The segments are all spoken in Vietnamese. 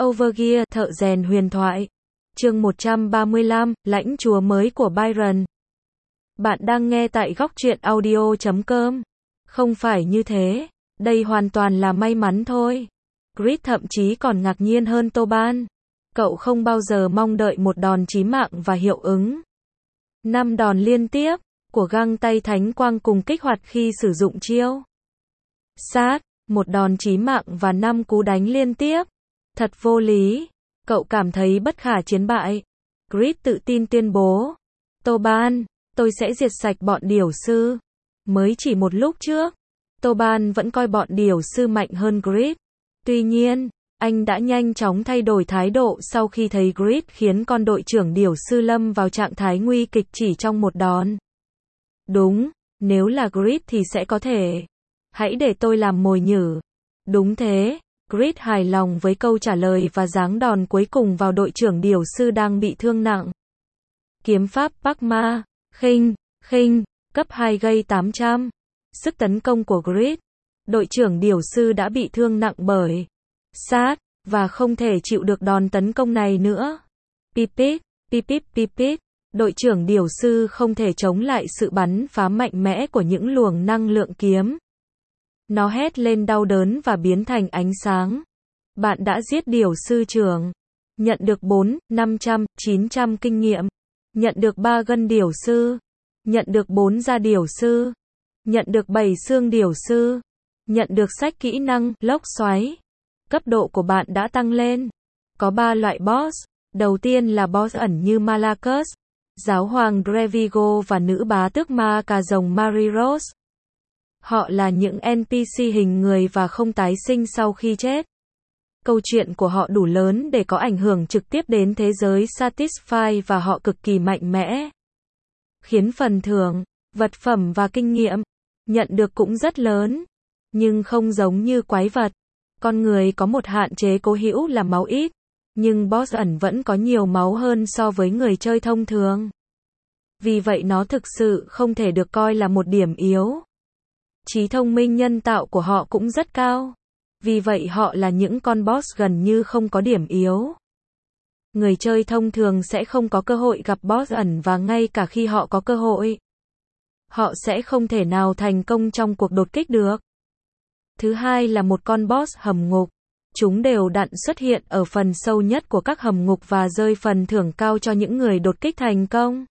Overgear, thợ rèn huyền thoại. Chương 135, lãnh chúa mới của Byron. Bạn đang nghe tại góc truyện audio.com. Không phải như thế, đây hoàn toàn là may mắn thôi. Creed thậm chí còn ngạc nhiên hơn Toban. Cậu không bao giờ mong đợi một đòn chí mạng và hiệu ứng. 5 đòn liên tiếp của găng tay thánh quang cùng kích hoạt khi sử dụng chiêu sát, một đòn chí mạng và 5 cú đánh liên tiếp. Thật vô lý. Cậu cảm thấy bất khả chiến bại. Creed tự tin tuyên bố. Toban, tôi sẽ diệt sạch bọn điểu sư. Mới chỉ một lúc trước, Toban vẫn coi bọn điểu sư mạnh hơn Creed. Tuy nhiên, anh đã nhanh chóng thay đổi thái độ sau khi thấy Creed khiến con đội trưởng điểu sư lâm vào trạng thái nguy kịch chỉ trong một đòn. Đúng, nếu là Creed thì sẽ có thể. Hãy để tôi làm mồi nhử. Đúng thế. Creed hài lòng với câu trả lời và giáng đòn cuối cùng vào đội trưởng điểu sư đang bị thương nặng. Kiếm pháp Parkma, khinh, cấp 2 gây 800. Sức tấn công của Creed. Đội trưởng điểu sư đã bị thương nặng bởi sát, và không thể chịu được đòn tấn công này nữa. Pipit. Đội trưởng điểu sư không thể chống lại sự bắn phá mạnh mẽ của những luồng năng lượng kiếm. Nó hét lên đau đớn và biến thành ánh sáng. Bạn đã giết điểu sư trưởng. Nhận được 900 kinh nghiệm. Nhận được 3 gân điểu sư. Nhận được 4 da điểu sư. Nhận được 7 xương điểu sư. Nhận được sách kỹ năng, lốc xoáy. Cấp độ của bạn đã tăng lên. Có 3 loại boss. Đầu tiên là boss ẩn như Malakos, giáo hoàng Drevigo và nữ bá tước ma cà rồng Mariros. Họ là những NPC hình người và không tái sinh sau khi chết. Câu chuyện của họ đủ lớn để có ảnh hưởng trực tiếp đến thế giới Satisfy và họ cực kỳ mạnh mẽ. Khiến phần thưởng, vật phẩm và kinh nghiệm nhận được cũng rất lớn. Nhưng không giống như quái vật. Con người có một hạn chế cố hữu là máu ít. Nhưng boss ẩn vẫn có nhiều máu hơn so với người chơi thông thường. Vì vậy nó thực sự không thể được coi là một điểm yếu. Trí thông minh nhân tạo của họ cũng rất cao. Vì vậy họ là những con boss gần như không có điểm yếu. Người chơi thông thường sẽ không có cơ hội gặp boss ẩn và ngay cả khi họ có cơ hội, họ sẽ không thể nào thành công trong cuộc đột kích được. Thứ hai là một con boss hầm ngục. Chúng đều đặn xuất hiện ở phần sâu nhất của các hầm ngục và rơi phần thưởng cao cho những người đột kích thành công.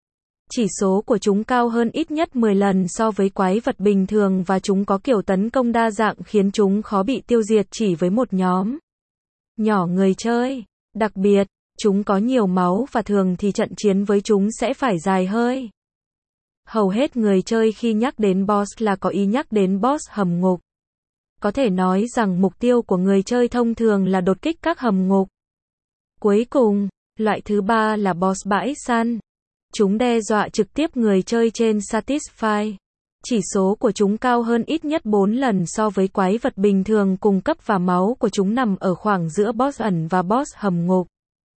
Chỉ số của chúng cao hơn ít nhất 10 lần so với quái vật bình thường và chúng có kiểu tấn công đa dạng khiến chúng khó bị tiêu diệt chỉ với một nhóm nhỏ người chơi. Đặc biệt, chúng có nhiều máu và thường thì trận chiến với chúng sẽ phải dài hơi. Hầu hết người chơi khi nhắc đến boss là có ý nhắc đến boss hầm ngục. Có thể nói rằng mục tiêu của người chơi thông thường là đột kích các hầm ngục. Cuối cùng, loại thứ ba là boss bãi săn. Chúng đe dọa trực tiếp người chơi trên Satisfy. Chỉ số của chúng cao hơn ít nhất 4 lần so với quái vật bình thường cùng cấp và máu của chúng nằm ở khoảng giữa boss ẩn và boss hầm ngục.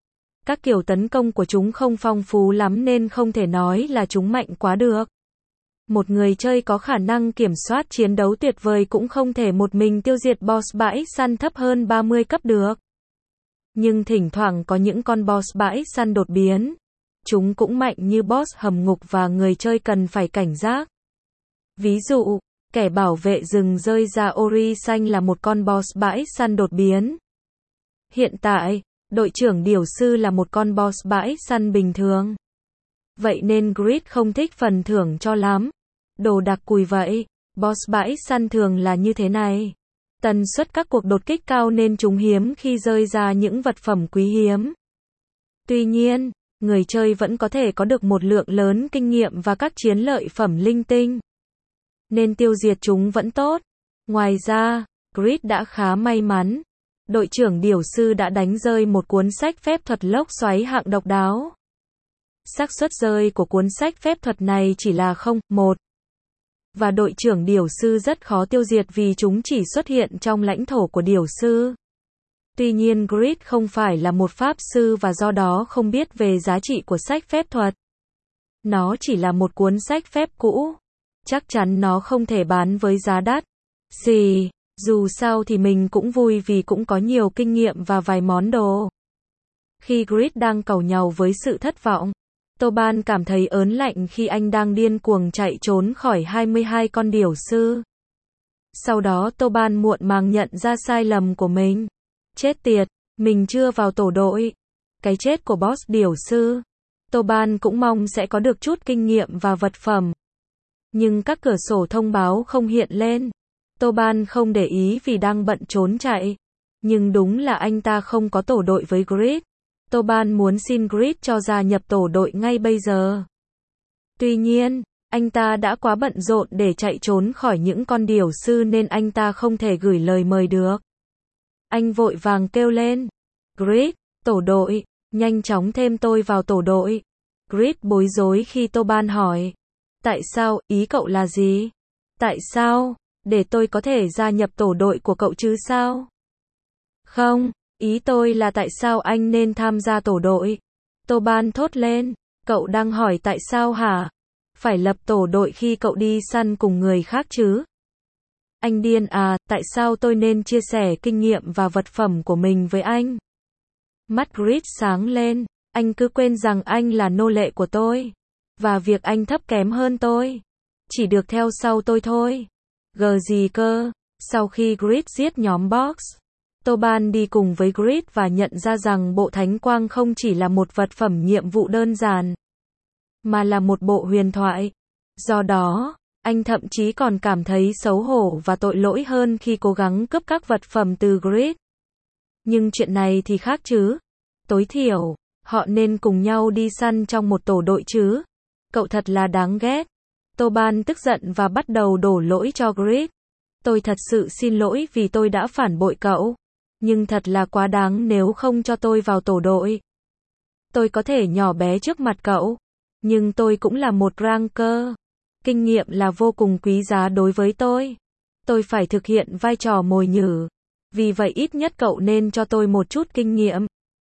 Các kiểu tấn công của chúng không phong phú lắm nên không thể nói là chúng mạnh quá được. Một người chơi có khả năng kiểm soát chiến đấu tuyệt vời cũng không thể một mình tiêu diệt boss bãi săn thấp hơn 30 cấp được. Nhưng thỉnh thoảng có những con boss bãi săn đột biến. Chúng cũng mạnh như boss hầm ngục và người chơi cần phải cảnh giác. Ví dụ, kẻ bảo vệ rừng rơi ra Ori xanh là một con boss bãi săn đột biến. Hiện tại, đội trưởng điểu sư là một con boss bãi săn bình thường. Vậy nên Creed không thích phần thưởng cho lắm. Đồ đặc cùi vậy, boss bãi săn thường là như thế này. Tần suất các cuộc đột kích cao nên chúng hiếm khi rơi ra những vật phẩm quý hiếm. Tuy nhiên, người chơi vẫn có thể có được một lượng lớn kinh nghiệm và các chiến lợi phẩm linh tinh. Nên tiêu diệt chúng vẫn tốt. Ngoài ra, Creed đã khá may mắn. Đội trưởng điểu sư đã đánh rơi một cuốn sách phép thuật lốc xoáy hạng độc đáo. Xác suất rơi của cuốn sách phép thuật này chỉ là 0,1. Và đội trưởng điểu sư rất khó tiêu diệt vì chúng chỉ xuất hiện trong lãnh thổ của điểu sư. Tuy nhiên Creed không phải là một pháp sư và do đó không biết về giá trị của sách phép thuật. Nó chỉ là một cuốn sách phép cũ. Chắc chắn nó không thể bán với giá đắt. Dù sao thì mình cũng vui vì cũng có nhiều kinh nghiệm và vài món đồ. Khi Grid đang càu nhàu với sự thất vọng, Toban cảm thấy ớn lạnh khi anh đang điên cuồng chạy trốn khỏi 22 con điểu sư. Sau đó Toban muộn màng nhận ra sai lầm của mình. Chết tiệt, mình chưa vào tổ đội. Cái chết của boss điểu sư. Toban cũng mong sẽ có được chút kinh nghiệm và vật phẩm. Nhưng các cửa sổ thông báo không hiện lên. Toban không để ý vì đang bận trốn chạy. Nhưng đúng là anh ta không có tổ đội với Grid. Toban muốn xin Grid cho gia nhập tổ đội ngay bây giờ. Tuy nhiên, anh ta đã quá bận rộn để chạy trốn khỏi những con điểu sư nên anh ta không thể gửi lời mời được. Anh vội vàng kêu lên. Grid, tổ đội, nhanh chóng thêm tôi vào tổ đội. Grid bối rối khi Toban hỏi. Tại sao, ý cậu là gì? Tại sao? Để tôi có thể gia nhập tổ đội của cậu chứ sao? Không, ý tôi là tại sao anh nên tham gia tổ đội? Toban thốt lên. Cậu đang hỏi tại sao hả? Phải lập tổ đội khi cậu đi săn cùng người khác chứ? Anh điên à, tại sao tôi nên chia sẻ kinh nghiệm và vật phẩm của mình với anh? Mắt Grid sáng lên, anh cứ quên rằng anh là nô lệ của tôi. Và việc anh thấp kém hơn tôi. Chỉ được theo sau tôi thôi. Gờ gì cơ? Sau khi Grid giết nhóm boss, Toban đi cùng với Grid và nhận ra rằng bộ thánh quang không chỉ là một vật phẩm nhiệm vụ đơn giản, mà là một bộ huyền thoại. Do đó, anh thậm chí còn cảm thấy xấu hổ và tội lỗi hơn khi cố gắng cướp các vật phẩm từ Grid. Nhưng chuyện này thì khác chứ. Tối thiểu, họ nên cùng nhau đi săn trong một tổ đội chứ. Cậu thật là đáng ghét. Toban tức giận và bắt đầu đổ lỗi cho Grid. Tôi thật sự xin lỗi vì tôi đã phản bội cậu. Nhưng thật là quá đáng nếu không cho tôi vào tổ đội. Tôi có thể nhỏ bé trước mặt cậu. Nhưng tôi cũng là một ranker. Kinh nghiệm là vô cùng quý giá đối với tôi. Tôi phải thực hiện vai trò mồi nhử. Vì vậy ít nhất cậu nên cho tôi một chút kinh nghiệm.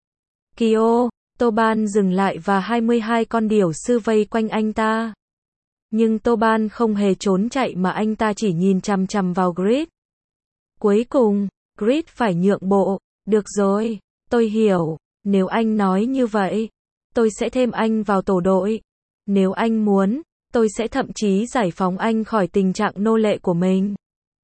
Kyo, Toban dừng lại và 22 con điểu sư vây quanh anh ta. Nhưng Toban không hề trốn chạy mà anh ta chỉ nhìn chằm chằm vào Grid. Cuối cùng, Grid phải nhượng bộ. Được rồi, tôi hiểu. Nếu anh nói như vậy, tôi sẽ thêm anh vào tổ đội. Nếu anh muốn, tôi sẽ thậm chí giải phóng anh khỏi tình trạng nô lệ của mình.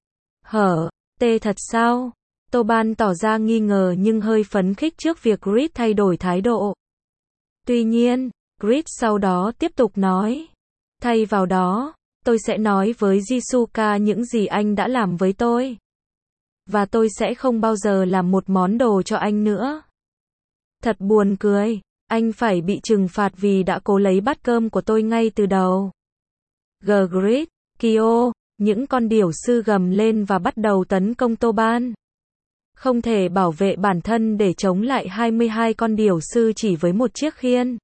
Tê thật sao? Toban tỏ ra nghi ngờ nhưng hơi phấn khích trước việc Grid thay đổi thái độ. Tuy nhiên, Grid sau đó tiếp tục nói. Thay vào đó, tôi sẽ nói với Jisuka những gì anh đã làm với tôi. Và tôi sẽ không bao giờ làm một món đồ cho anh nữa. Thật buồn cười, anh phải bị trừng phạt vì đã cố lấy bát cơm của tôi ngay từ đầu. Grid, Kyo, những con điểu sư gầm lên và bắt đầu tấn công Toban. Không thể bảo vệ bản thân để chống lại 22 con điểu sư chỉ với một chiếc khiên.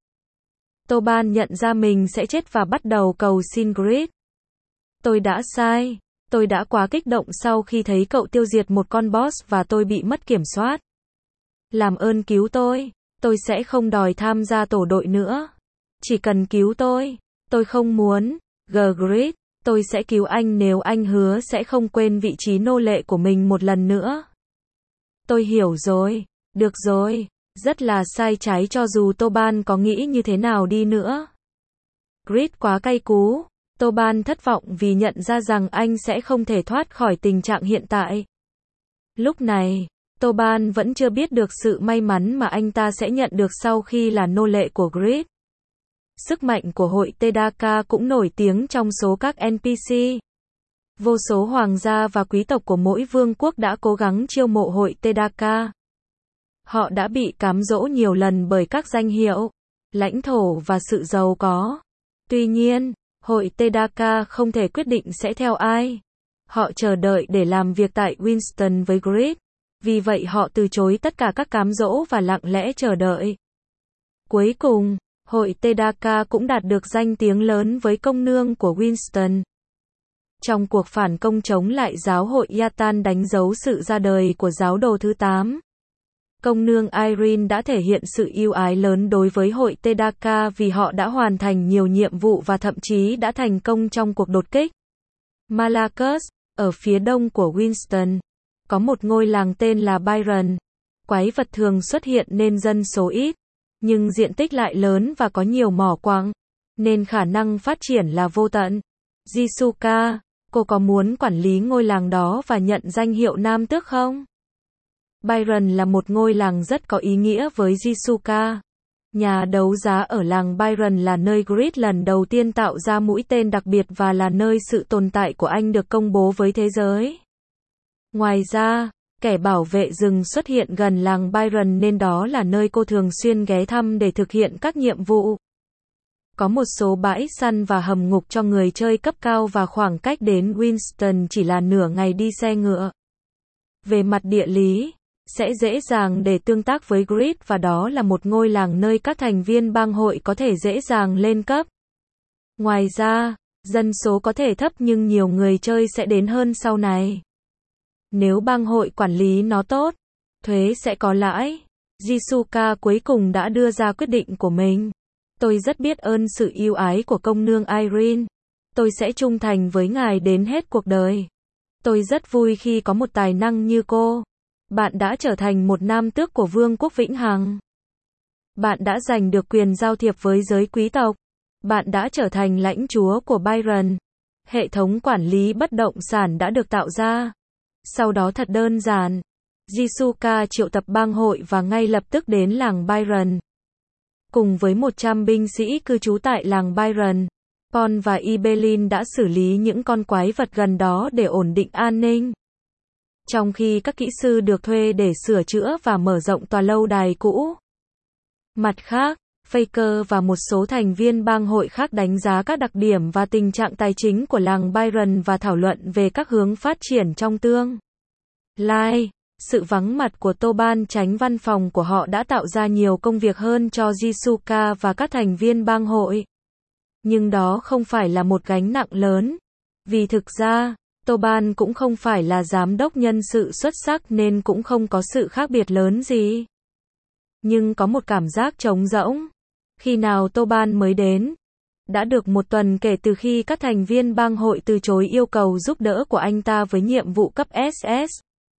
Toban nhận ra mình sẽ chết và bắt đầu cầu xin Grid. Tôi đã sai. Tôi đã quá kích động sau khi thấy cậu tiêu diệt một con boss và tôi bị mất kiểm soát. Làm ơn cứu tôi sẽ không đòi tham gia tổ đội nữa. Chỉ cần cứu tôi không muốn. Grid, tôi sẽ cứu anh nếu anh hứa sẽ không quên vị trí nô lệ của mình một lần nữa. Tôi hiểu rồi, được rồi, rất là sai trái cho dù Toban có nghĩ như thế nào đi nữa. Grid quá cay cú. Toban thất vọng vì nhận ra rằng anh sẽ không thể thoát khỏi tình trạng hiện tại. Lúc này, Toban vẫn chưa biết được sự may mắn mà anh ta sẽ nhận được sau khi là nô lệ của Grid. Sức mạnh của hội Tedaka cũng nổi tiếng trong số các NPC. Vô số hoàng gia và quý tộc của mỗi vương quốc đã cố gắng chiêu mộ hội Tedaka. Họ đã bị cám dỗ nhiều lần bởi các danh hiệu, lãnh thổ và sự giàu có. Tuy nhiên, hội Tedaka không thể quyết định sẽ theo ai. Họ chờ đợi để làm việc tại Winston với Grid. Vì vậy họ từ chối tất cả các cám dỗ và lặng lẽ chờ đợi. Cuối cùng, hội Tedaka cũng đạt được danh tiếng lớn với công nương của Winston. Trong cuộc phản công chống lại giáo hội Yatan đánh dấu sự ra đời của giáo đồ thứ 8. Công nương Irene đã thể hiện sự ưu ái lớn đối với hội Tedaka vì họ đã hoàn thành nhiều nhiệm vụ và thậm chí đã thành công trong cuộc đột kích Malacus, ở phía đông của Winston. Có một ngôi làng tên là Byron. Quái vật thường xuất hiện nên dân số ít, nhưng diện tích lại lớn và có nhiều mỏ quặng, nên khả năng phát triển là vô tận. Jisuka, cô có muốn quản lý ngôi làng đó và nhận danh hiệu Nam Tước không? Byron là một ngôi làng rất có ý nghĩa với Jisuka. Nhà đấu giá ở làng Byron là nơi Grid lần đầu tiên tạo ra mũi tên đặc biệt và là nơi sự tồn tại của anh được công bố với thế giới. Ngoài ra, kẻ bảo vệ rừng xuất hiện gần làng Byron nên đó là nơi cô thường xuyên ghé thăm để thực hiện các nhiệm vụ. Có một số bãi săn và hầm ngục cho người chơi cấp cao và khoảng cách đến Winston chỉ là nửa ngày đi xe ngựa. Về mặt địa lý, sẽ dễ dàng để tương tác với Grid và đó là một ngôi làng nơi các thành viên bang hội có thể dễ dàng lên cấp. Ngoài ra, dân số có thể thấp nhưng nhiều người chơi sẽ đến hơn sau này. Nếu bang hội quản lý nó tốt, thuế sẽ có lãi. Jisuka cuối cùng đã đưa ra quyết định của mình. Tôi rất biết ơn sự ưu ái của công nương Irene. Tôi sẽ trung thành với ngài đến hết cuộc đời. Tôi rất vui khi có một tài năng như cô. Bạn đã trở thành một nam tước của Vương quốc Vĩnh Hằng. Bạn đã giành được quyền giao thiệp với giới quý tộc. Bạn đã trở thành lãnh chúa của Byron. Hệ thống quản lý bất động sản đã được tạo ra. Sau đó thật đơn giản. Jisuka triệu tập bang hội và ngay lập tức đến làng Byron. Cùng với 100 binh sĩ cư trú tại làng Byron, Paul và Ibelin đã xử lý những con quái vật gần đó để ổn định an ninh. Trong khi các kỹ sư được thuê để sửa chữa và mở rộng tòa lâu đài cũ. Mặt khác, Faker và một số thành viên bang hội khác đánh giá các đặc điểm và tình trạng tài chính của làng Byron và thảo luận về các hướng phát triển trong tương lai. Sự vắng mặt của Toban tránh văn phòng của họ đã tạo ra nhiều công việc hơn cho Jisuka và các thành viên bang hội. Nhưng đó không phải là một gánh nặng lớn. Vì thực ra, Toban cũng không phải là giám đốc nhân sự xuất sắc nên cũng không có sự khác biệt lớn gì. Nhưng có một cảm giác trống rỗng. Khi nào Toban mới đến? Đã được một tuần kể từ khi các thành viên bang hội từ chối yêu cầu giúp đỡ của anh ta với nhiệm vụ cấp SS.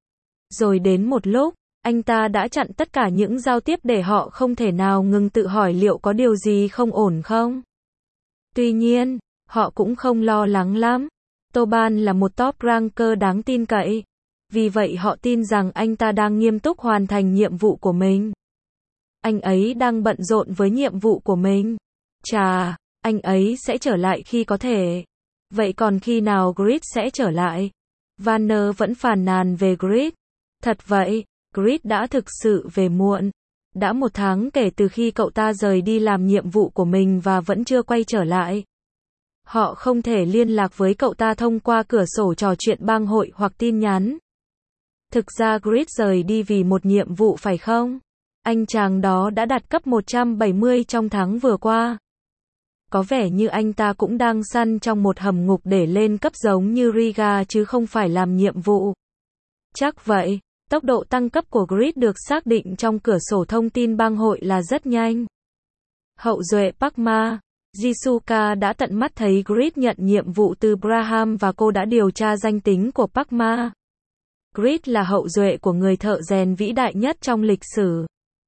Rồi đến một lúc, anh ta đã chặn tất cả những giao tiếp để họ không thể nào ngừng tự hỏi liệu có điều gì không ổn không. Tuy nhiên, họ cũng không lo lắng lắm. Toban là một top ranker đáng tin cậy. Vì vậy họ tin rằng anh ta đang nghiêm túc hoàn thành nhiệm vụ của mình. Anh ấy đang bận rộn với nhiệm vụ của mình. Chà, anh ấy sẽ trở lại khi có thể. Vậy còn khi nào Grid sẽ trở lại? Vanner vẫn phàn nàn về Grid. Thật vậy, Grid đã thực sự về muộn. Đã 1 tháng kể từ khi cậu ta rời đi làm nhiệm vụ của mình và vẫn chưa quay trở lại. Họ không thể liên lạc với cậu ta thông qua cửa sổ trò chuyện bang hội hoặc tin nhắn. Thực ra Grid rời đi vì một nhiệm vụ phải không? Anh chàng đó đã đạt cấp 170 trong tháng vừa qua. Có vẻ như anh ta cũng đang săn trong một hầm ngục để lên cấp giống như Riga chứ không phải làm nhiệm vụ. Chắc vậy, tốc độ tăng cấp của Grid được xác định trong cửa sổ thông tin bang hội là rất nhanh. Hậu duệ Parkma, Jisuka đã tận mắt thấy Grid nhận nhiệm vụ từ Braham và cô đã điều tra danh tính của Parkma. Grid là hậu duệ của người thợ rèn vĩ đại nhất trong lịch sử.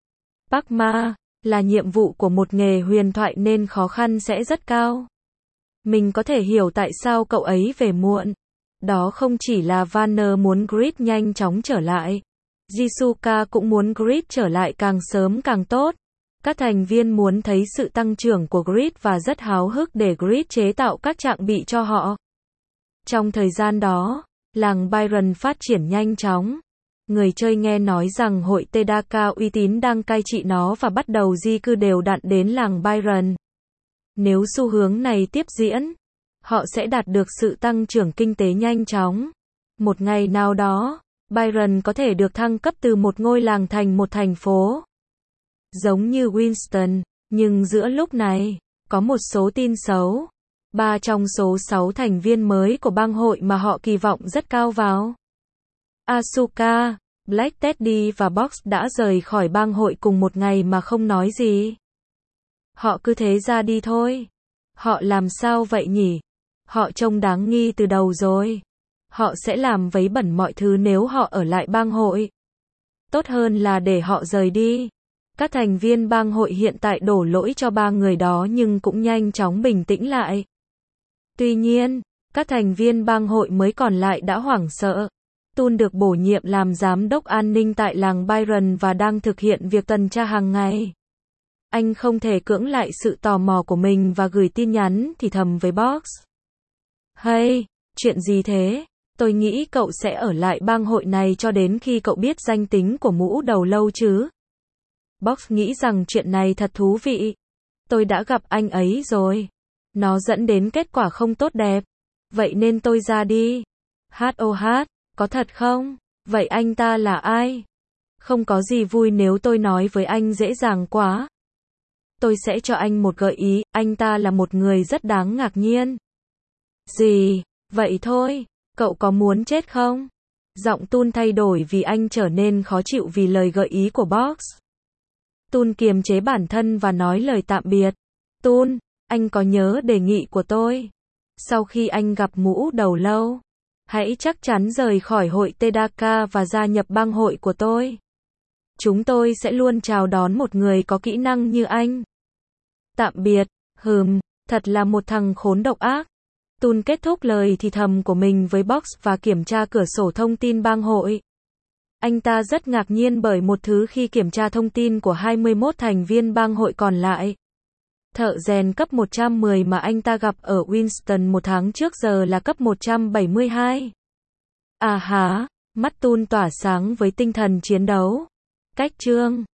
Parkma là nhiệm vụ của một nghề huyền thoại nên khó khăn sẽ rất cao. Mình có thể hiểu tại sao cậu ấy về muộn. Đó không chỉ là Vanner muốn Grid nhanh chóng trở lại. Jisuka cũng muốn Grid trở lại càng sớm càng tốt. Các thành viên muốn thấy sự tăng trưởng của Grid và rất háo hức để Grid chế tạo các trang bị cho họ. Trong thời gian đó, làng Byron phát triển nhanh chóng. Người chơi nghe nói rằng hội Tedaka uy tín đang cai trị nó và bắt đầu di cư đều đặn đến làng Byron. Nếu xu hướng này tiếp diễn, họ sẽ đạt được sự tăng trưởng kinh tế nhanh chóng. Một ngày nào đó, Byron có thể được thăng cấp từ một ngôi làng thành một thành phố. Giống như Winston, nhưng giữa lúc này, có một số tin xấu. 3 trong số 6 thành viên mới của bang hội mà họ kỳ vọng rất cao vào. Asuka, Black Teddy và Box đã rời khỏi bang hội cùng một ngày mà không nói gì. Họ cứ thế ra đi thôi. Họ làm sao vậy nhỉ? Họ trông đáng nghi từ đầu rồi. Họ sẽ làm vấy bẩn mọi thứ nếu họ ở lại bang hội. Tốt hơn là để họ rời đi. Các thành viên bang hội hiện tại đổ lỗi cho ba người đó nhưng cũng nhanh chóng bình tĩnh lại. Tuy nhiên, các thành viên bang hội mới còn lại đã hoảng sợ. Tun được bổ nhiệm làm giám đốc an ninh tại làng Byron và đang thực hiện việc tuần tra hàng ngày. Anh không thể cưỡng lại sự tò mò của mình và gửi tin nhắn thì thầm với Box. Hey, chuyện gì thế? Tôi nghĩ cậu sẽ ở lại bang hội này cho đến khi cậu biết danh tính của mũ đầu lâu chứ. Box nghĩ rằng chuyện này thật thú vị. Tôi đã gặp anh ấy rồi. Nó dẫn đến kết quả không tốt đẹp. Vậy nên tôi ra đi. HOH, có thật không? Vậy anh ta là ai? Không có gì vui nếu tôi nói với anh dễ dàng quá. Tôi sẽ cho anh một gợi ý, anh ta là một người rất đáng ngạc nhiên. Gì? Vậy thôi, cậu có muốn chết không? Giọng Tun thay đổi vì anh trở nên khó chịu vì lời gợi ý của Box. Tun kiềm chế bản thân và nói lời tạm biệt. Tun, anh có nhớ đề nghị của tôi? Sau khi anh gặp mũ đầu lâu, hãy chắc chắn rời khỏi hội Tedaka và gia nhập bang hội của tôi. Chúng tôi sẽ luôn chào đón một người có kỹ năng như anh. Tạm biệt, thật là một thằng khốn độc ác. Tun kết thúc lời thì thầm của mình với Box và kiểm tra cửa sổ thông tin bang hội. Anh ta rất ngạc nhiên bởi một thứ khi kiểm tra thông tin của 21 thành viên bang hội còn lại. Thợ rèn cấp 110 mà anh ta gặp ở Winston một tháng trước giờ là cấp 172. À hả, mắt Tun tỏa sáng với tinh thần chiến đấu. Cách chương